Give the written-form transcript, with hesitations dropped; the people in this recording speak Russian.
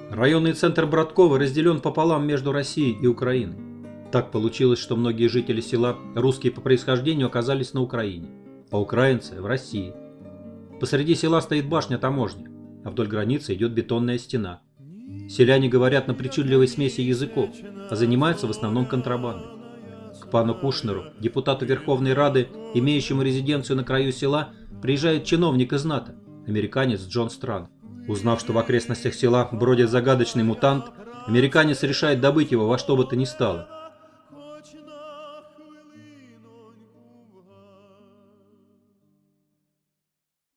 Районный центр Братково разделен пополам между Россией и Украиной. Так получилось, что многие жители села, русские по происхождению, оказались на Украине, а украинцы – в России. Посреди села стоит башня таможни, а вдоль границы идет бетонная стена. Селяне говорят на причудливой смеси языков, а занимаются в основном контрабандой. К пану Кушнеру, депутату Верховной Рады, имеющему резиденцию на краю села, приезжает чиновник из НАТО, американец Джон Странг. Узнав, что в окрестностях села бродит загадочный мутант, американец решает добыть его во что бы то ни стало.